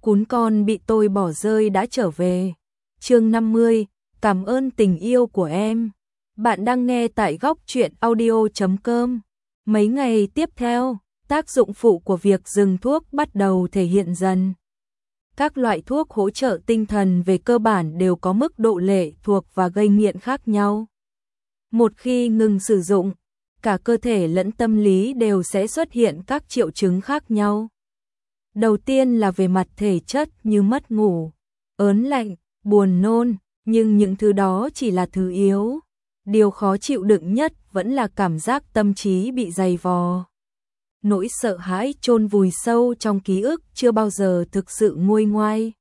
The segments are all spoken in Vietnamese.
Cún con bị tôi bỏ rơi đã trở về. Chương 50, cảm ơn tình yêu của em. Bạn đang nghe tại góc truyện audio.com. Mấy ngày tiếp theo, tác dụng phụ của việc dừng thuốc bắt đầu thể hiện dần. Các loại thuốc hỗ trợ tinh thần về cơ bản đều có mức độ lệ thuộc và gây nghiện khác nhau. Một khi ngừng sử dụng, cả cơ thể lẫn tâm lý đều sẽ xuất hiện các triệu chứng khác nhau. Đầu tiên là về mặt thể chất như mất ngủ, ớn lạnh, buồn nôn, nhưng những thứ đó chỉ là thứ yếu. Điều khó chịu đựng nhất vẫn là cảm giác tâm trí bị dày vò. Nỗi sợ hãi chôn vùi sâu trong ký ức chưa bao giờ thực sự nguôi ngoai.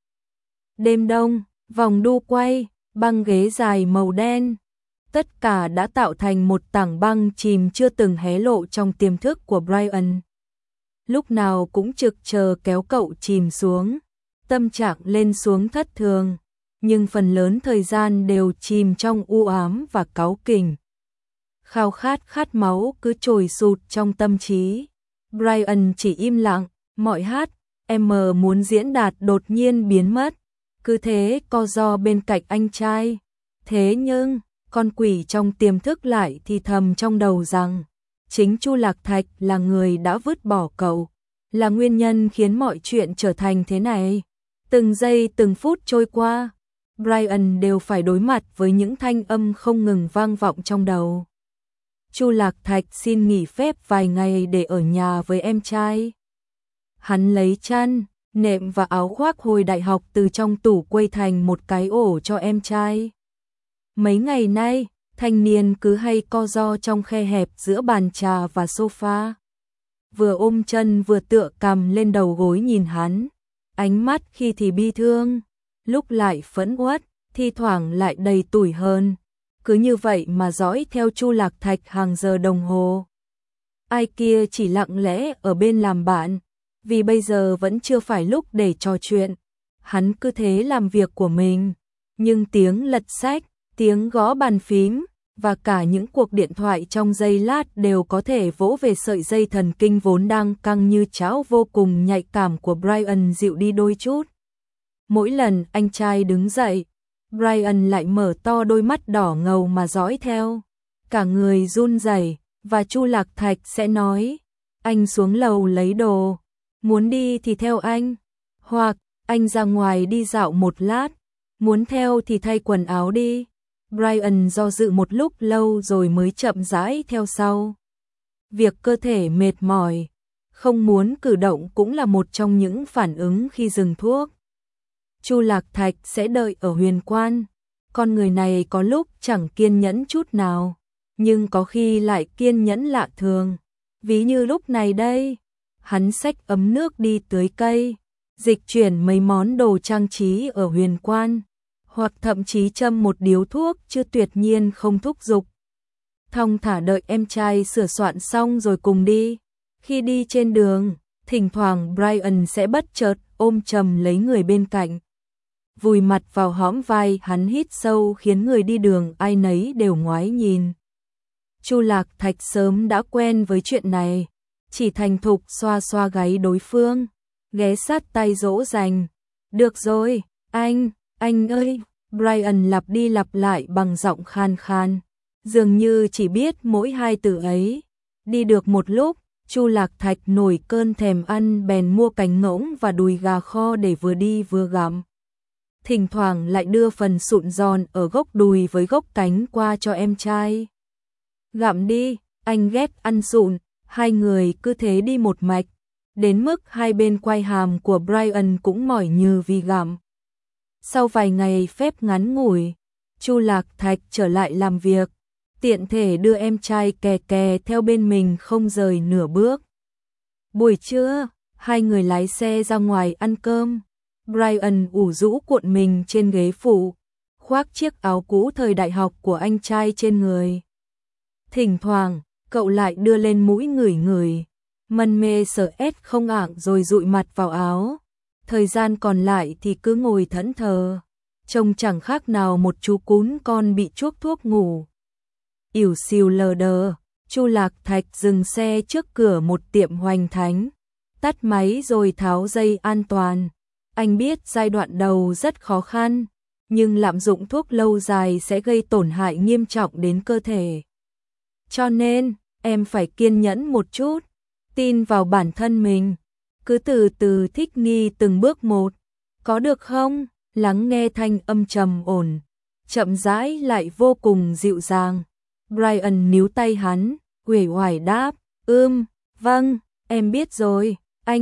Đêm đông, vòng đu quay, băng ghế dài màu đen, tất cả đã tạo thành một tảng băng chìm chưa từng hé lộ trong tiềm thức của Brian. Lúc nào cũng trực chờ kéo cậu chìm xuống, tâm trạng lên xuống thất thường, nhưng phần lớn thời gian đều chìm trong u ám và cáu kỉnh. Khao khát máu cứ trồi sụt trong tâm trí. Brian chỉ im lặng, mọi hát, em muốn diễn đạt đột nhiên biến mất, cứ thế co ro bên cạnh anh trai. Thế nhưng, con quỷ trong tiềm thức lại thì thầm trong đầu rằng, chính Chu Lạc Thạch là người đã vứt bỏ cậu, là nguyên nhân khiến mọi chuyện trở thành thế này. Từng giây từng phút trôi qua, Brian đều phải đối mặt với những thanh âm không ngừng vang vọng trong đầu. Chu Lạc Thạch xin nghỉ phép vài ngày để ở nhà với em trai. Hắn lấy chăn, nệm và áo khoác hồi đại học từ trong tủ quây thành một cái ổ cho em trai. Mấy ngày nay, thanh niên cứ hay co ro trong khe hẹp giữa bàn trà và sofa. Vừa ôm chân vừa tựa cằm lên đầu gối nhìn hắn, ánh mắt khi thì bi thương, lúc lại phẫn uất, thi thoảng lại đầy tủi hờn. Cứ như vậy mà dõi theo Chu Lạc Thạch hàng giờ đồng hồ. Ai kia chỉ lặng lẽ ở bên làm bạn, vì bây giờ vẫn chưa phải lúc để trò chuyện. Hắn cứ thế làm việc của mình, nhưng tiếng lật sách, tiếng gõ bàn phím và cả những cuộc điện thoại trong giây lát đều có thể vỗ về sợi dây thần kinh vốn đang căng như cháo vô cùng nhạy cảm của Brian dịu đi đôi chút. Mỗi lần anh trai đứng dậy, Brian lại mở to đôi mắt đỏ ngầu mà dõi theo, cả người run rẩy, và Chu Lạc Thạch sẽ nói, anh xuống lầu lấy đồ, muốn đi thì theo anh, hoặc anh ra ngoài đi dạo một lát, muốn theo thì thay quần áo đi. Brian do dự một lúc lâu rồi mới chậm rãi theo sau. Việc cơ thể mệt mỏi, không muốn cử động cũng là một trong những phản ứng khi dừng thuốc. Chu Lạc Thạch sẽ đợi ở Huyền Quan. Con người này có lúc chẳng kiên nhẫn chút nào, nhưng có khi lại kiên nhẫn lạ thường. Ví như lúc này đây, hắn xách ấm nước đi tưới cây, dịch chuyển mấy món đồ trang trí ở Huyền Quan, hoặc thậm chí châm một điếu thuốc chưa tuyệt nhiên không thúc giục. Thong thả đợi em trai sửa soạn xong rồi cùng đi. Khi đi trên đường, thỉnh thoảng Brian sẽ bất chợt ôm chầm lấy người bên cạnh, vùi mặt vào hõm vai hắn hít sâu khiến người đi đường ai nấy đều ngoái nhìn. Chu Lạc Thạch sớm đã quen với chuyện này, chỉ thành thục xoa xoa gáy đối phương, ghé sát tay dỗ dành. Được rồi, anh ơi, Brian lặp đi lặp lại bằng giọng khan khan, dường như chỉ biết mỗi hai từ ấy. Đi được một lúc, Chu Lạc Thạch nổi cơn thèm ăn bèn mua cánh ngỗng và đùi gà kho để vừa đi vừa gặm. Thỉnh thoảng lại đưa phần sụn giòn ở gốc đùi với gốc cánh qua cho em trai. Gặm đi, anh ghét ăn sụn. Hai người cứ thế đi một mạch, đến mức hai bên quai hàm của Brian cũng mỏi như vì gặm. Sau vài ngày phép ngắn ngủi, Chu Lạc Thạch trở lại làm việc, tiện thể đưa em trai kè kè theo bên mình không rời nửa bước. Buổi trưa, hai người lái xe ra ngoài ăn cơm. Brian ủ rũ cuộn mình trên ghế phụ, khoác chiếc áo cũ thời đại học của anh trai trên người. Thỉnh thoảng, cậu lại đưa lên mũi ngửi ngửi, mân mê sợ ét không ảng rồi dụi mặt vào áo. Thời gian còn lại thì cứ ngồi thẫn thờ, trông chẳng khác nào một chú cún con bị chuốc thuốc ngủ. Ỉu xìu lờ đờ, Chu Lạc Thạch dừng xe trước cửa một tiệm hoành thánh, tắt máy rồi tháo dây an toàn, Anh biết giai đoạn đầu rất khó khăn, nhưng lạm dụng thuốc lâu dài sẽ gây tổn hại nghiêm trọng đến cơ thể. Cho nên, em phải kiên nhẫn một chút, tin vào bản thân mình, cứ từ từ thích nghi từng bước một, có được không? Lắng nghe thanh âm trầm ổn, chậm rãi lại vô cùng dịu dàng. Brian níu tay hắn, uể oải đáp, vâng, em biết rồi,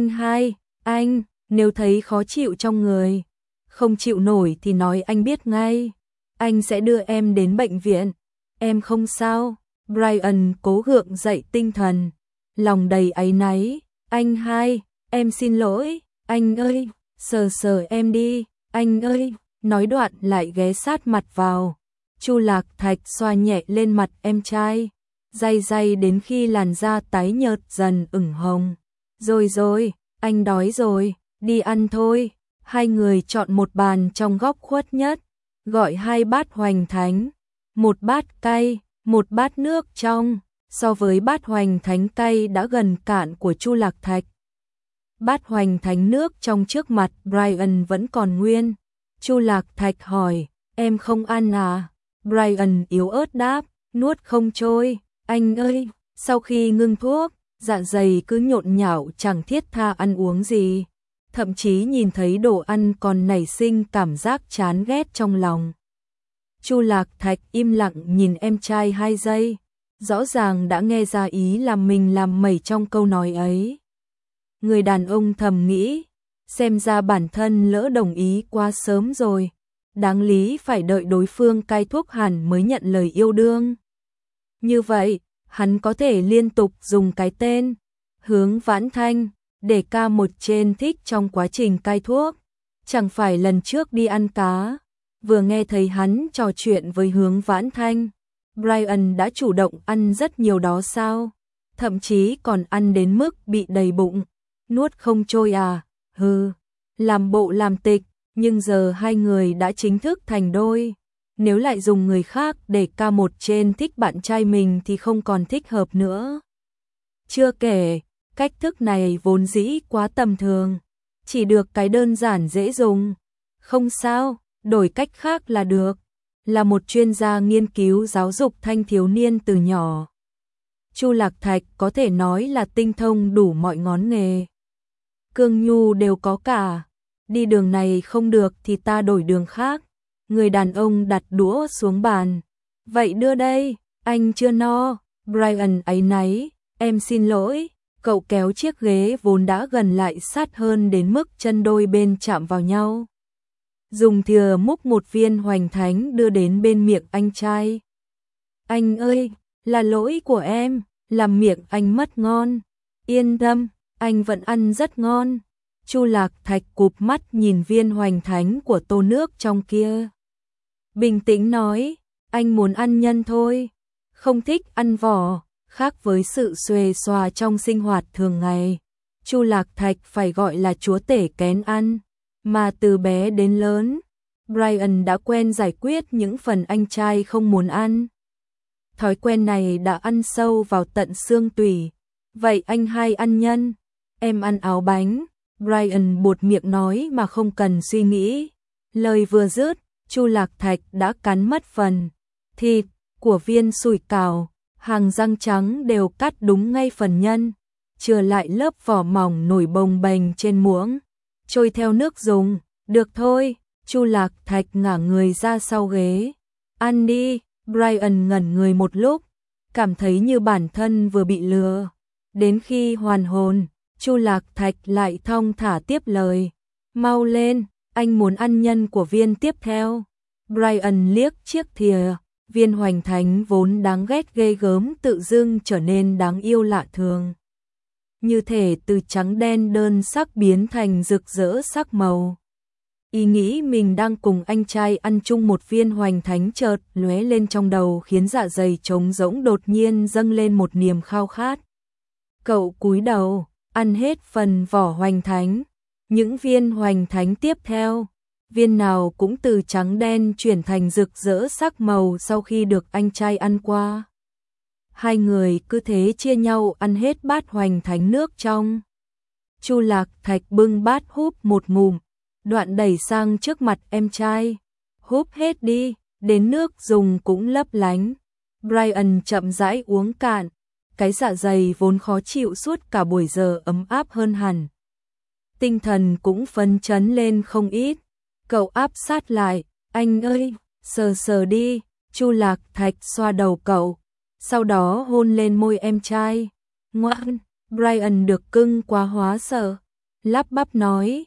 anh, nếu thấy khó chịu trong người, không chịu nổi thì nói anh biết ngay, anh sẽ đưa em đến bệnh viện, em không sao. Brian cố gượng dậy tinh thần, lòng đầy áy náy, em xin lỗi, anh ơi, sờ sờ em đi, anh ơi, nói đoạn lại ghé sát mặt vào. Chu Lạc Thạch xoa nhẹ lên mặt em trai, day đến khi làn da tái nhợt dần ửng hồng. Rồi, anh đói rồi, đi ăn thôi. Hai người chọn một bàn trong góc khuất nhất, gọi 2 bát hoành thánh, 1 bát cay, 1 bát nước trong, so với bát hoành thánh cay đã gần cạn của Chu Lạc Thạch. Bát hoành thánh nước trong trước mặt Brian vẫn còn nguyên. Chu Lạc Thạch hỏi, em không ăn à? Brian yếu ớt đáp, nuốt không trôi, anh ơi. Sau khi ngưng thuốc, dạ dày cứ nhộn nhạo chẳng thiết tha ăn uống gì. Thậm chí nhìn thấy đồ ăn còn nảy sinh cảm giác chán ghét trong lòng. Chu Lạc Thạch im lặng nhìn em trai 2 giây, rõ ràng đã nghe ra ý là mình làm mẩy trong câu nói ấy. Người đàn ông thầm nghĩ, xem ra bản thân lỡ đồng ý quá sớm rồi, đáng lý phải đợi đối phương cai thuốc hẳn mới nhận lời yêu đương. Như vậy, hắn có thể liên tục dùng cái tên Hướng Vãn Thanh để ca một trên thích trong quá trình cai thuốc. Chẳng phải lần trước đi ăn cá, vừa nghe thấy hắn trò chuyện với Hướng Vãn Thanh, Brian đã chủ động ăn rất nhiều đó sao? Thậm chí còn ăn đến mức bị đầy bụng, nuốt không trôi à? Hừ, làm bộ làm tịch, nhưng giờ hai người đã chính thức thành đôi. Nếu lại dùng người khác để ca một trên thích bạn trai mình thì không còn thích hợp nữa. Chưa kể, cách thức này vốn dĩ quá tầm thường, chỉ được cái đơn giản dễ dùng. Không sao, đổi cách khác là được. Là một chuyên gia nghiên cứu giáo dục thanh thiếu niên từ nhỏ, Chu Lạc Thạch có thể nói là tinh thông đủ mọi ngón nghề. Cương nhu đều có cả. Đi đường này không được thì ta đổi đường khác. Người đàn ông đặt đũa xuống bàn. Vậy đưa đây, anh chưa no. Brian áy náy, em xin lỗi. Cậu kéo chiếc ghế vốn đã gần lại sát hơn đến mức chân đôi bên chạm vào nhau. Dùng thìa múc một viên hoành thánh đưa đến bên miệng anh trai. Anh ơi, là lỗi của em, làm miệng anh mất ngon. Yên tâm, anh vẫn ăn rất ngon. Chu Lạc Thạch cụp mắt nhìn viên hoành thánh của tô nước trong kia. Bình tĩnh nói, anh muốn ăn nhân thôi, không thích ăn vỏ. Khác với sự xuề xòa trong sinh hoạt thường ngày, Chu Lạc Thạch phải gọi là chúa tể kén ăn. Mà từ bé đến lớn, Brian đã quen giải quyết những phần anh trai không muốn ăn. Thói quen này đã ăn sâu vào tận xương tủy. Vậy anh hai ăn nhân, em ăn áo bánh. Brian buột miệng nói mà không cần suy nghĩ. Lời vừa dứt, Chu Lạc Thạch đã cắn mất phần thịt của viên sủi cảo, hàng răng trắng đều cắt đúng ngay phần nhân, chừa lại lớp vỏ mỏng nổi bồng bềnh trên muỗng, trôi theo nước dùng. Được thôi, Chu Lạc Thạch ngả người ra sau ghế. Ăn đi. Brian ngẩn người một lúc, cảm thấy như bản thân vừa bị lừa. Đến khi hoàn hồn, Chu Lạc Thạch lại thong thả tiếp lời. Mau lên, anh muốn ăn nhân của viên tiếp theo. Brian liếc chiếc thìa, viên hoành thánh vốn đáng ghét ghê gớm tự dưng trở nên đáng yêu lạ thường. Như thể từ trắng đen đơn sắc biến thành rực rỡ sắc màu. Ý nghĩ mình đang cùng anh trai ăn chung một viên hoành thánh chợt lóe lên trong đầu, khiến dạ dày trống rỗng đột nhiên dâng lên một niềm khao khát. Cậu cúi đầu, ăn hết phần vỏ hoành thánh. Những viên hoành thánh tiếp theo, viên nào cũng từ trắng đen chuyển thành rực rỡ sắc màu sau khi được anh trai ăn qua. Hai người cứ thế chia nhau ăn hết bát hoành thánh nước trong. Chu Lạc Thạch bưng bát húp một ngụm, Đoạn đẩy sang trước mặt em trai. Húp hết đi, đến nước dùng cũng lấp lánh. Brian chậm rãi uống cạn. Cái dạ dày vốn khó chịu suốt cả buổi giờ ấm áp hơn hẳn. Tinh thần cũng phấn chấn lên không ít. Cậu áp sát lại, anh ơi, sờ sờ đi. Chu Lạc Thạch xoa đầu cậu, sau đó hôn lên môi em trai. Ngoan, Brian được cưng quá hóa sợ, lắp bắp nói,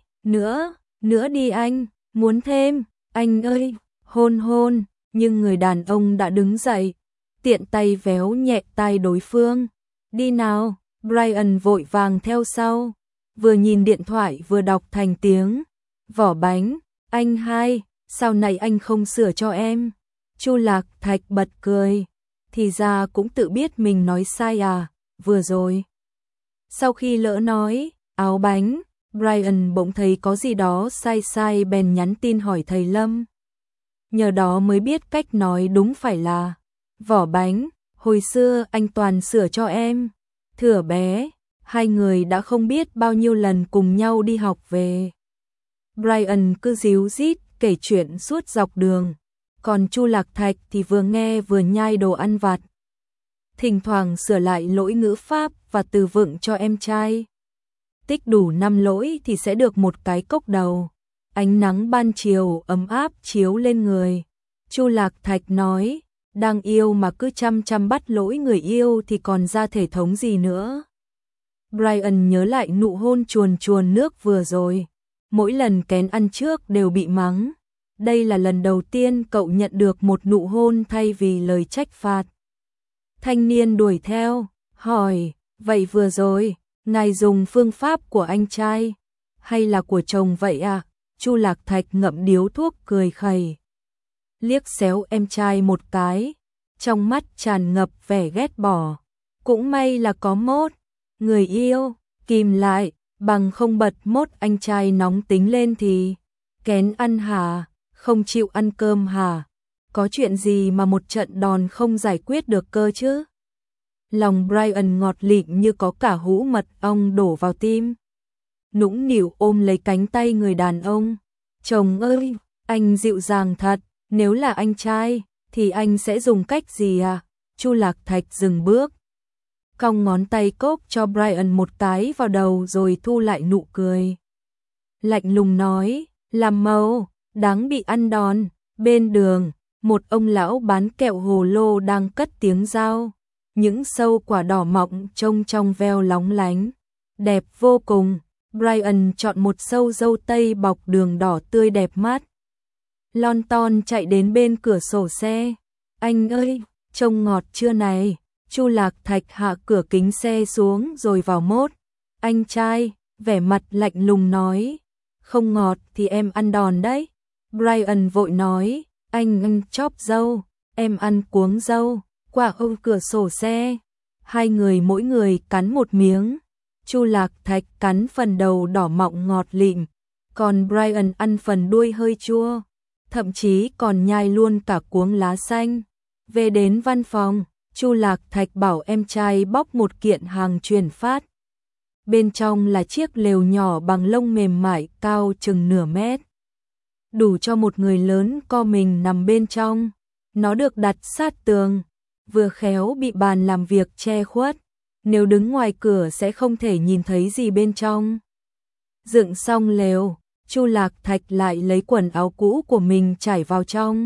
nữa đi anh, muốn thêm, anh ơi, hôn hôn, nhưng người đàn ông đã đứng dậy, tiện tay véo nhẹ tai đối phương. Đi nào, Brian vội vàng theo sau, vừa nhìn điện thoại vừa đọc thành tiếng. Vỏ bánh, anh hai, sao này anh không sửa cho em? Chu Lạc Thạch bật cười, thì ra cũng tự biết mình nói sai à, vừa rồi. Sau khi lỡ nói, áo bánh, Brian bỗng thấy có gì đó sai sai bèn nhắn tin hỏi thầy Lâm. Nhờ đó mới biết cách nói đúng phải là vỏ bánh, hồi xưa anh toàn sửa cho em. Thửa bé, hai người đã không biết bao nhiêu lần cùng nhau đi học về. Brian cứ díu dít kể chuyện suốt dọc đường, còn Chu Lạc Thạch thì vừa nghe vừa nhai đồ ăn vặt. Thỉnh thoảng sửa lại lỗi ngữ pháp và từ vựng cho em trai. Tích đủ 5 lỗi thì sẽ được một cái cốc đầu. Ánh nắng ban chiều ấm áp chiếu lên người. Chu Lạc Thạch nói, đang yêu mà cứ chăm bắt lỗi người yêu thì còn ra thể thống gì nữa. Brian nhớ lại nụ hôn chuồn nước vừa rồi. Mỗi lần kén ăn trước đều bị mắng. Đây là lần đầu tiên cậu nhận được một nụ hôn thay vì lời trách phạt. Thanh niên đuổi theo, hỏi, vậy vừa rồi, ngài dùng phương pháp của anh trai, hay là của chồng vậy à? Chu Lạc Thạch ngậm điếu thuốc cười khẩy. Liếc xéo em trai một cái, trong mắt tràn ngập vẻ ghét bỏ. Cũng may là có mốt, người yêu, kìm lại, bằng không bật mốt anh trai nóng tính lên thì, kén ăn hả, không chịu ăn cơm hả, có chuyện gì mà một trận đòn không giải quyết được cơ chứ. Lòng Brian ngọt lịm như có cả hũ mật ong đổ vào tim. Nũng nịu ôm lấy cánh tay người đàn ông. Chồng ơi, anh dịu dàng thật, nếu là anh trai, thì anh sẽ dùng cách gì à? Chu Lạc Thạch dừng bước, cong ngón tay cốc cho Brian một cái vào đầu rồi thu lại nụ cười. Lạnh lùng nói, làm màu, đáng bị ăn đòn. Bên đường, một ông lão bán kẹo hồ lô đang cất tiếng rao. Những sâu quả đỏ mọng trông trong veo lóng lánh, đẹp vô cùng. Brian chọn một sâu dâu tây bọc đường đỏ tươi đẹp mắt. Lon ton chạy đến bên cửa sổ xe. Anh ơi, trông ngọt chưa này? Chu Lạc Thạch hạ cửa kính xe xuống rồi vào mốt. Anh trai, vẻ mặt lạnh lùng nói. Không ngọt thì em ăn đòn đấy. Brian vội nói, anh ăn chóp dâu, em ăn cuống dâu. Qua ô cửa sổ xe, hai người mỗi người cắn một miếng. Chu Lạc Thạch cắn phần đầu đỏ mọng ngọt lịm, còn Brian ăn phần đuôi hơi chua, thậm chí còn nhai luôn cả cuống lá xanh. Về đến văn phòng, Chu Lạc Thạch bảo em trai bóc một kiện hàng chuyển phát. Bên trong là chiếc lều nhỏ bằng lông mềm mại cao chừng nửa mét. Đủ cho một người lớn co mình nằm bên trong. Nó được đặt sát tường, vừa khéo bị bàn làm việc che khuất. Nếu đứng ngoài cửa sẽ không thể nhìn thấy gì bên trong. Dựng xong lều, Chu Lạc Thạch lại lấy quần áo cũ của mình trải vào trong.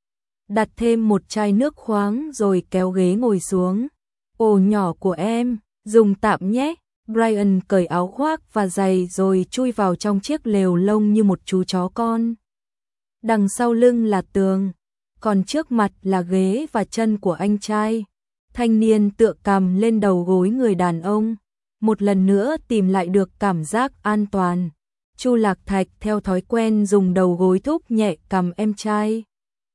Đặt thêm một chai nước khoáng rồi kéo ghế ngồi xuống. Ồ nhỏ của em, dùng tạm nhé. Brian cởi áo khoác và giày rồi chui vào trong chiếc lều lông như một chú chó con. Đằng sau lưng là tường, còn trước mặt là ghế và chân của anh trai. Thanh niên tựa cằm lên đầu gối người đàn ông, một lần nữa tìm lại được cảm giác an toàn. Chu Lạc Thạch theo thói quen dùng đầu gối thúc nhẹ cằm em trai.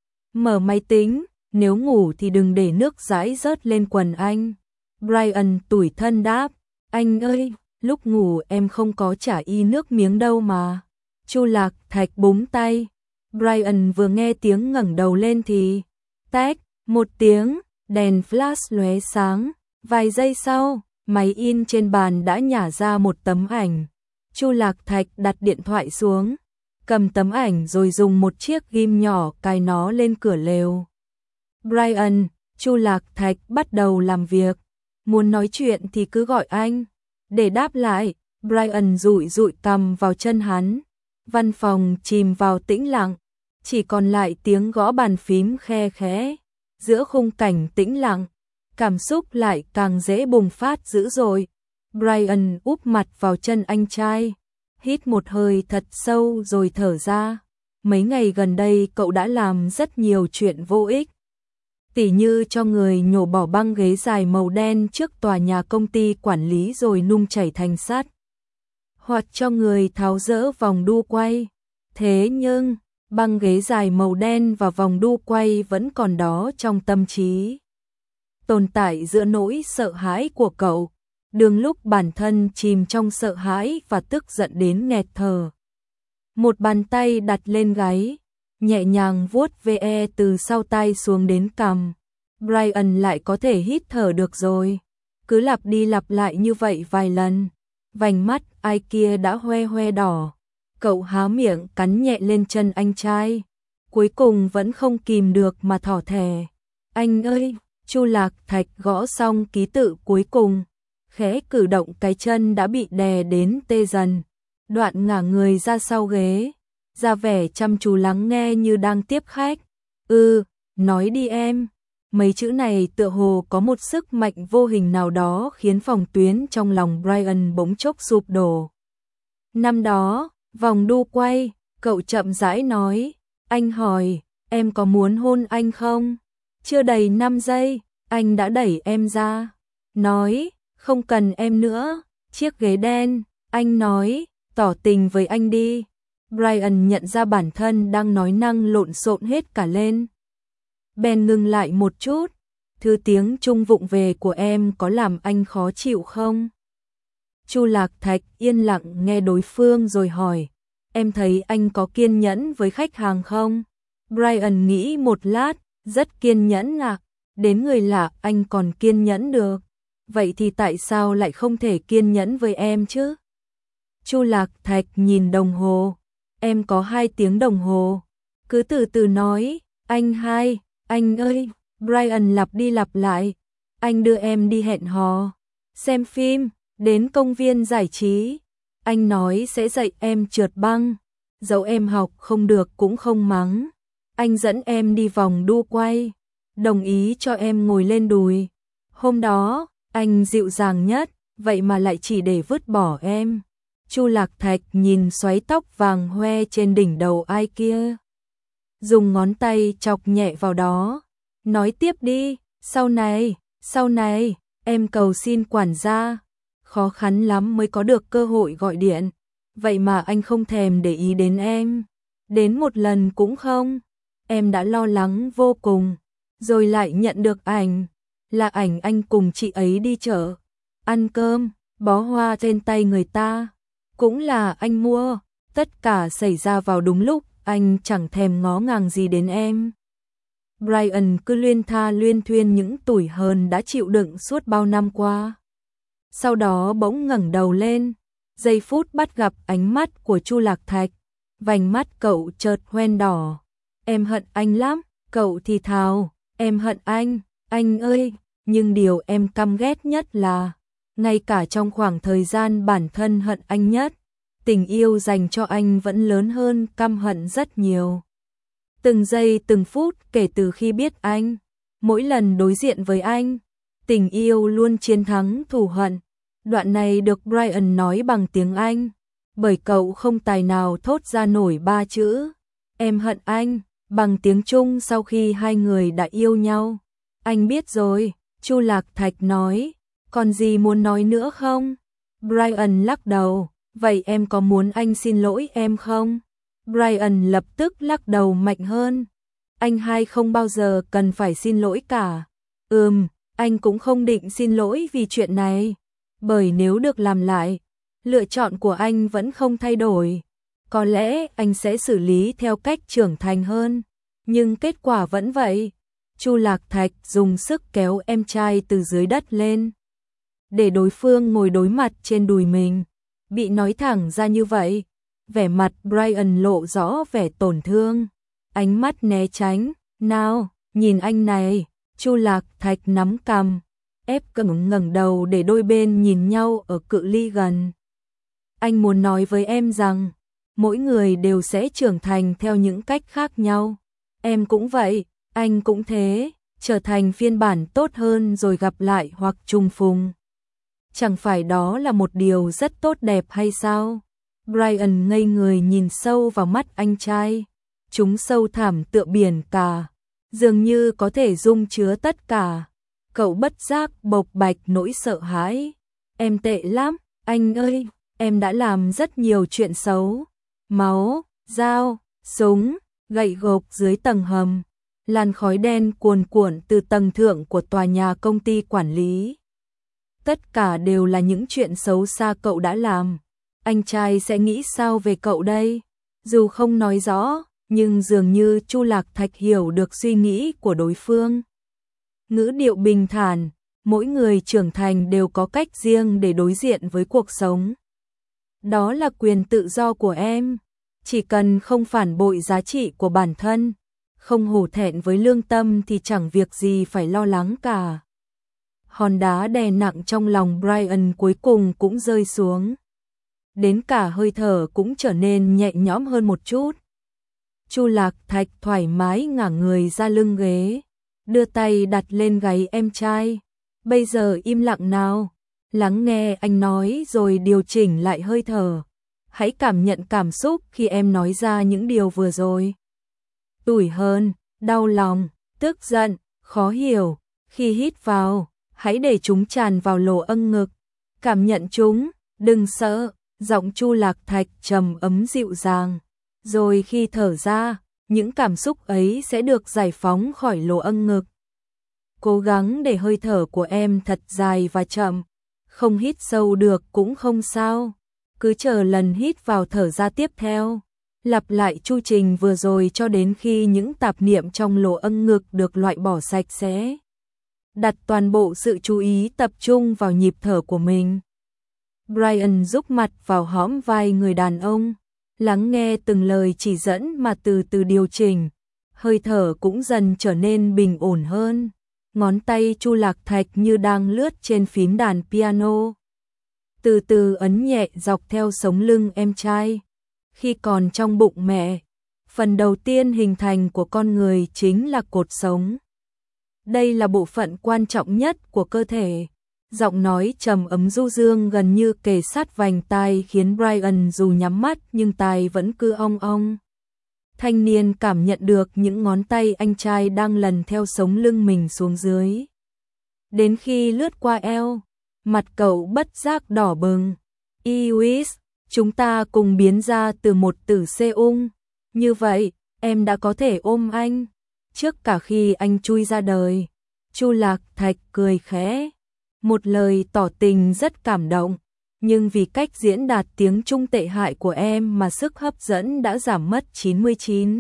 Mở máy tính, nếu ngủ thì đừng để nước dãi rớt lên quần anh. Brian tủi thân đáp, anh ơi, lúc ngủ em không có chả y nước miếng đâu mà. Chu Lạc Thạch búng tay. Brian vừa nghe tiếng ngẩng đầu lên thì tách một tiếng, đèn flash lóe sáng. Vài giây sau, máy in trên bàn đã nhả ra một tấm ảnh. Chu Lạc Thạch đặt điện thoại xuống, cầm tấm ảnh rồi dùng một chiếc ghim nhỏ cài nó lên cửa lều. Brian, Chu Lạc Thạch bắt đầu làm việc. Muốn nói chuyện thì cứ gọi anh. Để đáp lại, Brian dụi dụi cằm vào chân hắn. Văn phòng chìm vào tĩnh lặng, chỉ còn lại tiếng gõ bàn phím khe khẽ. Giữa khung cảnh tĩnh lặng, cảm xúc lại càng dễ bùng phát dữ dội. Brian úp mặt vào chân anh trai, hít một hơi thật sâu rồi thở ra. Mấy ngày gần đây cậu đã làm rất nhiều chuyện vô ích. Tỉ như cho người nhổ bỏ băng ghế dài màu đen trước tòa nhà công ty quản lý rồi nung chảy thành sắt. Hoặc cho người tháo dỡ vòng đu quay. Thế nhưng, băng ghế dài màu đen và vòng đu quay vẫn còn đó trong tâm trí. Tồn tại giữa nỗi sợ hãi của cậu. Đương lúc bản thân chìm trong sợ hãi và tức giận đến nghẹt thở. Một bàn tay đặt lên gáy, nhẹ nhàng vuốt ve từ sau tai xuống đến cằm. Brian lại có thể hít thở được rồi. Cứ lặp đi lặp lại như vậy vài lần. Vành mắt ai kia đã hoe hoe đỏ. Cậu há miệng cắn nhẹ lên chân anh trai. Cuối cùng vẫn không kìm được mà thỏ thẻ. Anh ơi! Chu Lạc Thạch gõ xong ký tự cuối cùng. Khẽ cử động cái chân đã bị đè đến tê dần. Đoạn ngả người ra sau ghế. Ra vẻ chăm chú lắng nghe như đang tiếp khách. Nói đi em. Mấy chữ này tựa hồ có một sức mạnh vô hình nào đó khiến phòng tuyến trong lòng Brian bỗng chốc sụp đổ. Năm đó, vòng đu quay, cậu chậm rãi nói. Anh hỏi, em có muốn hôn anh không? Chưa đầy 5 giây, anh đã đẩy em ra. Nói, không cần em nữa. Chiếc ghế đen, anh nói, tỏ tình với anh đi. Brian nhận ra bản thân đang nói năng lộn xộn hết cả lên. Bèn ngừng lại một chút. Thứ tiếng Trung vụng về của em có làm anh khó chịu không? Chu Lạc Thạch yên lặng nghe đối phương rồi hỏi. Em thấy anh có kiên nhẫn với khách hàng không? Brian nghĩ một lát, rất kiên nhẫn à? Đến người lạ anh còn kiên nhẫn được. Vậy thì tại sao lại không thể kiên nhẫn với em chứ? Chu Lạc Thạch nhìn đồng hồ. Em có 2 tiếng đồng hồ. Cứ từ từ nói. Anh ơi, Brian lặp đi lặp lại. Anh đưa em đi hẹn hò, xem phim, đến công viên giải trí. Anh nói sẽ dạy em trượt băng. Dẫu em học không được cũng không mắng. Anh dẫn em đi vòng đu quay. Đồng ý cho em ngồi lên đùi. Hôm đó, anh dịu dàng nhất, vậy mà lại chỉ để vứt bỏ em. Chu Lạc Thạch nhìn xoáy tóc vàng hoe trên đỉnh đầu ai kia. Dùng ngón tay chọc nhẹ vào đó. Nói tiếp đi, sau này, em cầu xin quản gia. Khó khăn lắm mới có được cơ hội gọi điện. Vậy mà anh không thèm để ý đến em. Đến một lần cũng không. Em đã lo lắng vô cùng. Rồi lại nhận được ảnh. Là ảnh anh cùng chị ấy đi chợ, ăn cơm, bó hoa trên tay người ta. Cũng là anh mua. Tất cả xảy ra vào đúng lúc anh chẳng thèm ngó ngàng gì đến em. Brian cứ luyên thuyên những tủi hờn đã chịu đựng suốt bao năm qua. Sau đó bỗng ngẩng đầu lên, giây phút bắt gặp ánh mắt của Chu Lạc Thạch, vành mắt cậu chợt hoen đỏ. Em hận anh lắm, cậu thì thào, em hận anh ơi, nhưng điều em căm ghét nhất là, ngay cả trong khoảng thời gian bản thân hận anh nhất, tình yêu dành cho anh vẫn lớn hơn căm hận rất nhiều. Từng giây từng phút kể từ khi biết anh, mỗi lần đối diện với anh, tình yêu luôn chiến thắng thù hận. Đoạn này được Brian nói bằng tiếng Anh, bởi cậu không tài nào thốt ra nổi 3 chữ em hận anh bằng tiếng Trung sau khi hai người đã yêu nhau. Anh biết rồi, Chu Lạc Thạch nói, còn gì muốn nói nữa không? Brian lắc đầu, vậy em có muốn anh xin lỗi em không? Brian lập tức lắc đầu mạnh hơn. Anh không bao giờ cần phải xin lỗi cả. Anh cũng không định xin lỗi vì chuyện này. Bởi nếu được làm lại, lựa chọn của anh vẫn không thay đổi. Có lẽ anh sẽ xử lý theo cách trưởng thành hơn. Nhưng kết quả vẫn vậy. Chu Lạc Thạch dùng sức kéo em trai từ dưới đất lên, để đối phương ngồi đối mặt trên đùi mình. Bị nói thẳng ra như vậy, Vẻ mặt Brian lộ rõ vẻ tổn thương, ánh mắt né tránh. Nào, nhìn anh này. Chu Lạc Thạch nắm cằm, ép cứng ngẩng đầu để đôi bên nhìn nhau ở cự ly gần. Anh muốn nói với em rằng, mỗi người đều sẽ trưởng thành theo những cách khác nhau. Em cũng vậy, anh cũng thế, trở thành phiên bản tốt hơn rồi gặp lại hoặc trùng phùng. Chẳng phải đó là một điều rất tốt đẹp hay sao? Brian ngây người nhìn sâu vào mắt anh trai. Chúng sâu thẳm tựa biển cả, dường như có thể dung chứa tất cả. Cậu bất giác bộc bạch nỗi sợ hãi. Em tệ lắm, anh ơi, em đã làm rất nhiều chuyện xấu. Máu, dao, súng, gậy gộc dưới tầng hầm. Làn khói đen cuồn cuộn từ tầng thượng của tòa nhà công ty quản lý. Tất cả đều là những chuyện xấu xa cậu đã làm. Anh trai sẽ nghĩ sao về cậu đây? Dù không nói rõ, nhưng dường như Chu Lạc Thạch hiểu được suy nghĩ của đối phương. Ngữ điệu bình thản, mỗi người trưởng thành đều có cách riêng để đối diện với cuộc sống. Đó là quyền tự do của em, chỉ cần không phản bội giá trị của bản thân, không hổ thẹn với lương tâm thì chẳng việc gì phải lo lắng cả. Hòn đá đè nặng trong lòng Brian cuối cùng cũng rơi xuống. Đến cả hơi thở cũng trở nên nhẹ nhõm hơn một chút. Chu Lạc Thạch thoải mái ngả người ra lưng ghế, đưa tay đặt lên gáy em trai. Bây giờ im lặng nào, lắng nghe anh nói rồi điều chỉnh lại hơi thở. Hãy cảm nhận cảm xúc khi em nói ra những điều vừa rồi. Tủi hờn, đau lòng, tức giận, khó hiểu. Khi hít vào, hãy để chúng tràn vào lỗ âng ngực. Cảm nhận chúng, đừng sợ. Giọng Chu Lạc Thạch trầm ấm dịu dàng. Rồi khi thở ra, những cảm xúc ấy sẽ được giải phóng khỏi lỗ âng ngực. Cố gắng để hơi thở của em thật dài và chậm. Không hít sâu được cũng không sao. Cứ chờ lần hít vào thở ra tiếp theo. Lặp lại chu trình vừa rồi cho đến khi những tạp niệm trong lỗ âng ngực được loại bỏ sạch sẽ. Đặt toàn bộ sự chú ý tập trung vào nhịp thở của mình. Brian rúc mặt vào hõm vai người đàn ông, lắng nghe từng lời chỉ dẫn mà từ từ điều chỉnh. Hơi thở cũng dần trở nên bình ổn hơn. Ngón tay Chu Lạc Thạch như đang lướt trên phím đàn piano. Từ từ ấn nhẹ dọc theo sống lưng em trai. Khi còn trong bụng mẹ, phần đầu tiên hình thành của con người chính là cột sống. Đây là bộ phận quan trọng nhất của cơ thể. Giọng nói trầm ấm du dương gần như kề sát vành tai khiến Brian dù nhắm mắt nhưng tai vẫn cứ ong ong. Thanh niên cảm nhận được những ngón tay anh trai đang lần theo sống lưng mình xuống dưới. Đến khi lướt qua eo, mặt cậu bất giác đỏ bừng. Iwis, chúng ta cùng biến ra từ một tử Seung. Như vậy, em đã có thể ôm anh. Trước cả khi anh chui ra đời, Chu Lạc Thạch cười khẽ. Một lời tỏ tình rất cảm động, nhưng vì cách diễn đạt tiếng Trung tệ hại của em mà sức hấp dẫn đã giảm mất 99.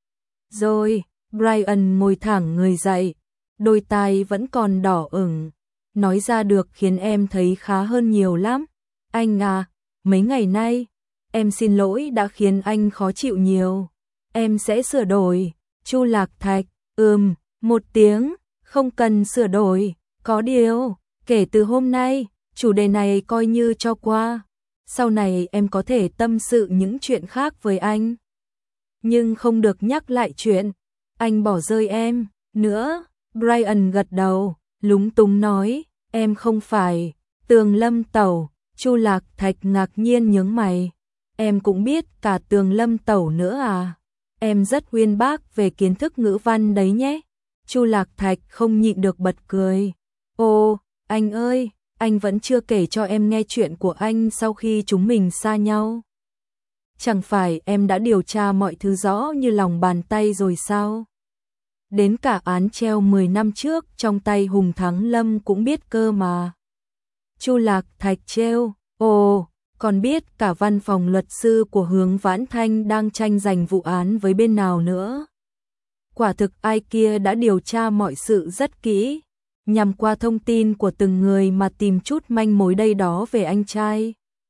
Rồi, Brian ngồi thẳng người dậy, đôi tai vẫn còn đỏ ửng. Nói ra được khiến em thấy khá hơn nhiều lắm. Anh à, mấy ngày nay, em xin lỗi đã khiến anh khó chịu nhiều. Em sẽ sửa đổi. Chu Lạc Thạch, một tiếng, không cần sửa đổi, có điều. Kể từ hôm nay, chủ đề này coi như cho qua. Sau này em có thể tâm sự những chuyện khác với anh. Nhưng không được nhắc lại chuyện anh bỏ rơi em nữa. Brian gật đầu, lúng túng nói, em không phải Tường Lâm Tẩu. Chu Lạc Thạch ngạc nhiên nhướng mày. Em cũng biết cả Tường Lâm Tẩu nữa à? Em rất uyên bác về kiến thức ngữ văn đấy nhé. Chu Lạc Thạch không nhịn được bật cười. Ồ, anh ơi, anh vẫn chưa kể cho em nghe chuyện của anh sau khi chúng mình xa nhau. Chẳng phải em đã điều tra mọi thứ rõ như lòng bàn tay rồi sao? Đến cả án treo 10 năm trước trong tay Hùng Thắng Lâm cũng biết cơ mà. Chu Lạc Thạch trêu, ồ, còn biết cả văn phòng luật sư của Hướng Vãn Thanh đang tranh giành vụ án với bên nào nữa. Quả thực ai kia đã điều tra mọi sự rất kỹ, nhằm qua thông tin của từng người mà tìm chút manh mối đây đó về anh trai.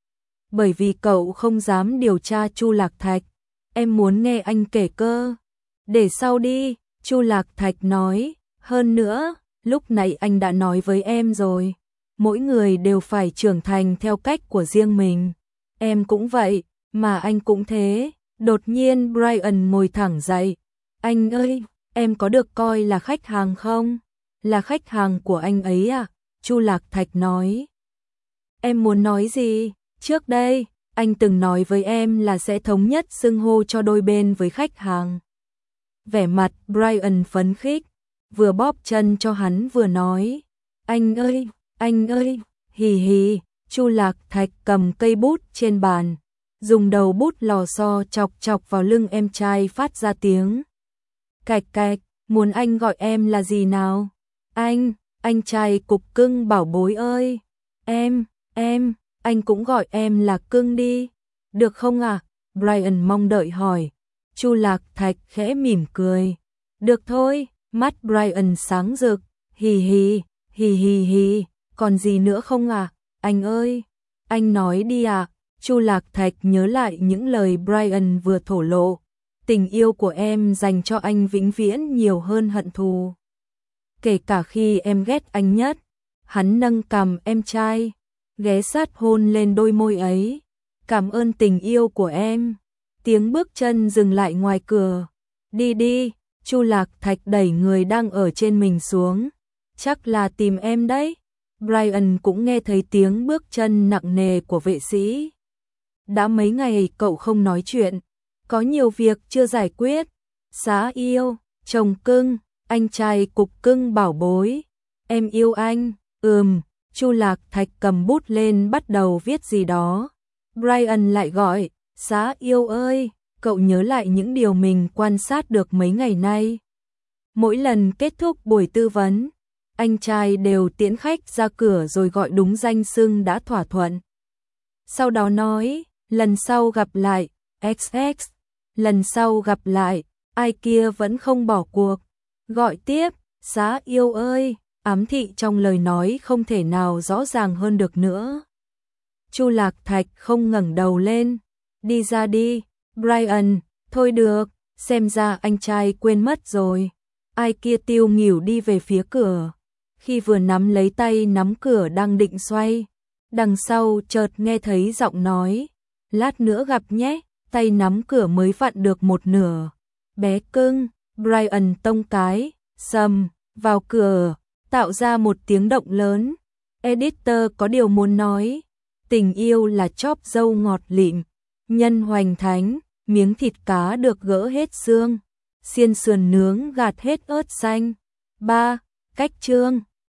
bởi vì cậu không dám điều tra Chu Lạc Thạch. Em muốn nghe anh kể cơ. Để sau đi, Chu Lạc Thạch nói, hơn nữa, lúc này anh đã nói với em rồi. Mỗi người đều phải trưởng thành theo cách của riêng mình. Em cũng vậy, mà anh cũng thế. Đột nhiên Brian ngồi thẳng dậy. Anh ơi, em có được coi là khách hàng không? Là khách hàng của anh ấy à? Chu Lạc Thạch nói. Em muốn nói gì? Trước đây, anh từng nói với em là sẽ thống nhất xưng hô cho đôi bên với khách hàng. Vẻ mặt Brian phấn khích, vừa bóp chân cho hắn vừa nói. Anh ơi, hì hì. Chu Lạc Thạch cầm cây bút trên bàn, dùng đầu bút lò xo chọc chọc vào lưng em trai phát ra tiếng. Cạch cạch, muốn anh gọi em là gì nào? Anh trai cục cưng bảo bối ơi. Anh cũng gọi em là cưng đi. Được không à? Brian mong đợi hỏi. Chu Lạc Thạch khẽ mỉm cười. Được thôi, mắt Brian sáng rực. Hì hì, còn gì nữa không à? Anh ơi, anh nói đi à? Chu Lạc Thạch nhớ lại những lời Brian vừa thổ lộ. Tình yêu của em dành cho anh vĩnh viễn nhiều hơn hận thù. Kể cả khi em ghét anh nhất. Hắn nâng cằm em trai, ghé sát hôn lên đôi môi ấy. Cảm ơn tình yêu của em. Tiếng bước chân dừng lại ngoài cửa. Đi đi, Chu Lạc Thạch đẩy người đang ở trên mình xuống. Chắc là tìm em đấy. Brian cũng nghe thấy tiếng bước chân nặng nề của vệ sĩ. Đã mấy ngày cậu không nói chuyện, có nhiều việc chưa giải quyết. Xá yêu, chồng cưng, anh trai cục cưng bảo bối. Em yêu anh. Chu Lạc Thạch cầm bút lên bắt đầu viết gì đó. Brian lại gọi, xá yêu ơi, cậu nhớ lại những điều mình quan sát được mấy ngày nay. Mỗi lần kết thúc buổi tư vấn, anh trai đều tiễn khách ra cửa rồi gọi đúng danh xưng đã thỏa thuận. Sau đó nói, lần sau gặp lại, XX, lần sau gặp lại, ai kia vẫn không bỏ cuộc. Gọi tiếp, xá yêu ơi, ám thị trong lời nói không thể nào rõ ràng hơn được nữa. Chu Lạc Thạch không ngẩng đầu lên. Đi ra đi, Brian, thôi được, xem ra anh trai quên mất rồi. Ai kia tiêu nghỉu đi về phía cửa. Khi vừa nắm lấy tay nắm cửa đang định xoay, đằng sau chợt nghe thấy giọng nói. Lát nữa gặp nhé, tay nắm cửa mới vặn được một nửa. Bé cưng, Brian tông cái, sầm, vào cửa, tạo ra một tiếng động lớn. Editor có điều muốn nói. Tình yêu là chóp dâu ngọt lịm, nhân hoành thánh, miếng thịt cá được gỡ hết xương, xiên sườn nướng gạt hết ớt xanh. 3. Cách chương